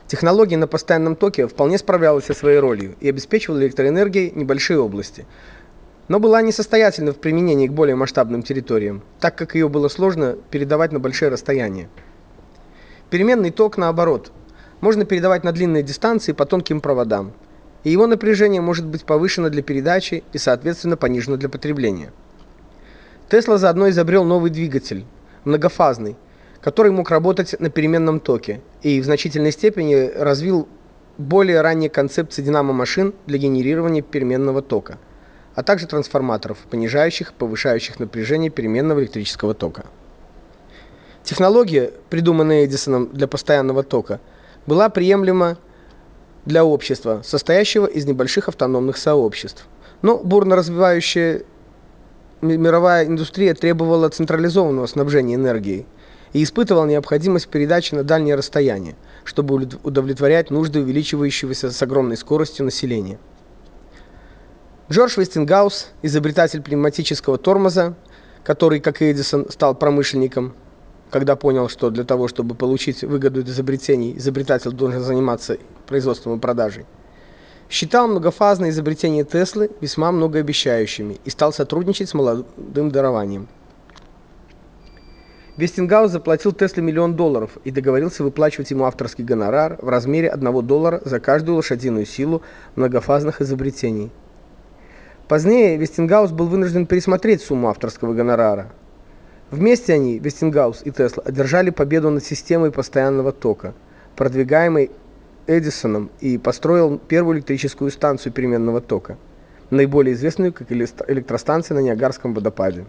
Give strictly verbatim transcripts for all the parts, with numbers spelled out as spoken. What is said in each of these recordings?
Технология на постоянном токе вполне справлялась со своей ролью и обеспечивала электроэнергией небольшие области, но была несостоятельна в применении к более масштабным территориям, так как ее было сложно передавать на большие расстояния. Переменный ток, наоборот, можно передавать на длинные дистанции по тонким проводам, и его напряжение может быть повышено для передачи и, соответственно, понижено для потребления. Тесла заодно изобрел новый двигатель, многофазный, который мог работать на переменном токе, и в значительной степени развил более ранние концепции динамо-машин для генерирования переменного тока, а также трансформаторов, понижающих и повышающих напряжение переменного электрического тока. Технология, придуманная Эдисоном для постоянного тока, была приемлема для общества, состоящего из небольших автономных сообществ. Но бурно развивающая мировая индустрия требовала централизованного снабжения энергией и испытывала необходимость передачи на дальние расстояния, чтобы удовлетворять нужды увеличивающегося с огромной скоростью населения. Джордж Вестингаус, изобретатель пневматического тормоза, который, как и Эдисон, стал промышленником, когда понял, что для того, чтобы получить выгоду от изобретений, изобретатель должен заниматься производством и продажей, считал многофазные изобретения Теслы весьма многообещающими и стал сотрудничать с молодым дарованием. Вестингаус заплатил Тесле миллион долларов и договорился выплачивать ему авторский гонорар в размере одного доллара за каждую лошадиную силу многофазных изобретений. Позднее Вестингаус был вынужден пересмотреть сумму авторского гонорара. Вместе они, Вестингаус и Тесла, одержали победу над системой постоянного тока, продвигаемой Эдисоном, и построил первую электрическую станцию переменного тока, наиболее известную как электростанция на Ниагарском водопаде.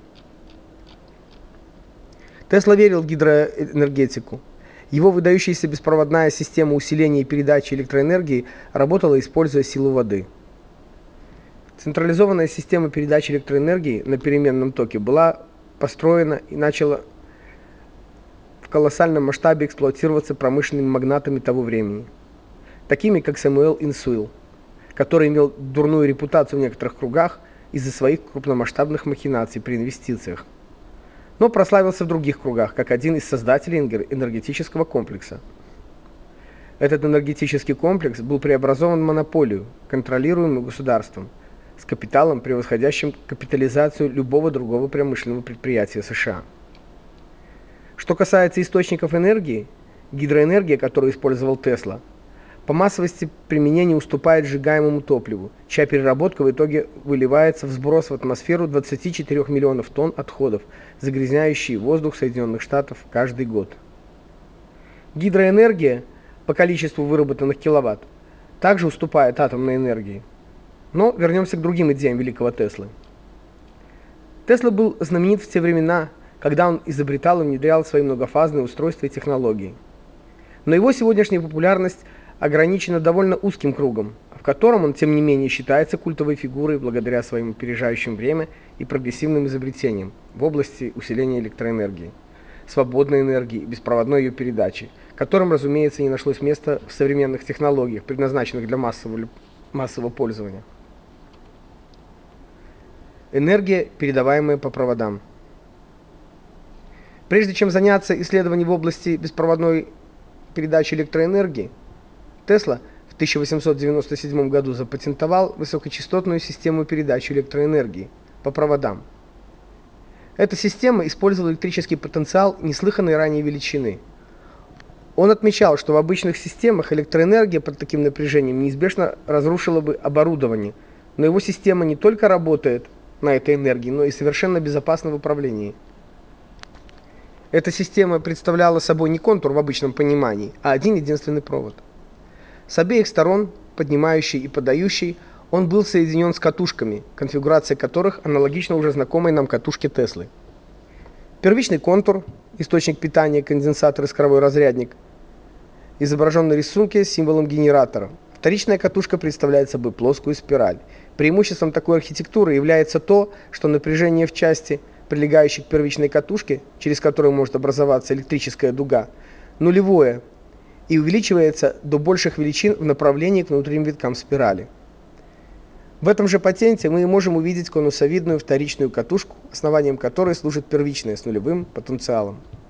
Тесла верил в гидроэнергетику. Его выдающаяся беспроводная система усиления и передачи электроэнергии работала, используя силу воды. Централизованная система передачи электроэнергии на переменном токе была построена и начала в колоссальном масштабе эксплуатироваться промышленными магнатами того времени, такими как Сэмюэл Инсуил, который имел дурную репутацию в некоторых кругах из-за своих крупномасштабных махинаций при инвестициях, но прославился в других кругах как один из создателей энергетического комплекса. Этот энергетический комплекс был преобразован в монополию, контролируемую государством, с капиталом, превосходящим капитализацию любого другого промышленного предприятия США. Что касается источников энергии, гидроэнергия, которую использовал Тесла, по массовости применения уступает сжигаемому топливу, чья переработка в итоге выливается в сброс в атмосферу двадцати четырёх миллионов тонн отходов, загрязняющие воздух Соединенных Штатов каждый год. Гидроэнергия по количеству выработанных киловатт также уступает атомной энергии. Но вернемся к другим идеям великого Теслы. Тесла был знаменит в те времена, когда он изобретал и внедрял свои многофазные устройства и технологии. Но его сегодняшняя популярность ограничена довольно узким кругом, в котором он, тем не менее, считается культовой фигурой благодаря своим опережающим время и прогрессивным изобретениям в области усиления электроэнергии, свободной энергии и беспроводной ее передачи, которым, разумеется, не нашлось места в современных технологиях, предназначенных для массового, массового пользования. Энергия, передаваемая по проводам. Прежде чем заняться исследованием в области беспроводной передачи электроэнергии, Тесла в тысяча восемьсот девяносто седьмом году запатентовал высокочастотную систему передачи электроэнергии по проводам. Эта система использовала электрический потенциал неслыханной ранее величины. Он отмечал, что в обычных системах электроэнергия под таким напряжением неизбежно разрушила бы оборудование, но его система не только работает на этой энергии, но и совершенно безопасна в управлении. Эта система представляла собой не контур в обычном понимании, а один единственный провод. С обеих сторон, поднимающий и подающий, он был соединен с катушками, конфигурация которых аналогична уже знакомой нам катушке Теслы. Первичный контур, источник питания, конденсатор, искровой разрядник, изображен на рисунке с символом генератора. Вторичная катушка представляет собой плоскую спираль. Преимуществом такой архитектуры является то, что напряжение в части, прилегающей к первичной катушке, через которую может образоваться электрическая дуга, нулевое и увеличивается до больших величин в направлении к внутренним виткам спирали. В этом же патенте мы можем увидеть конусовидную вторичную катушку, основанием которой служит первичная с нулевым потенциалом.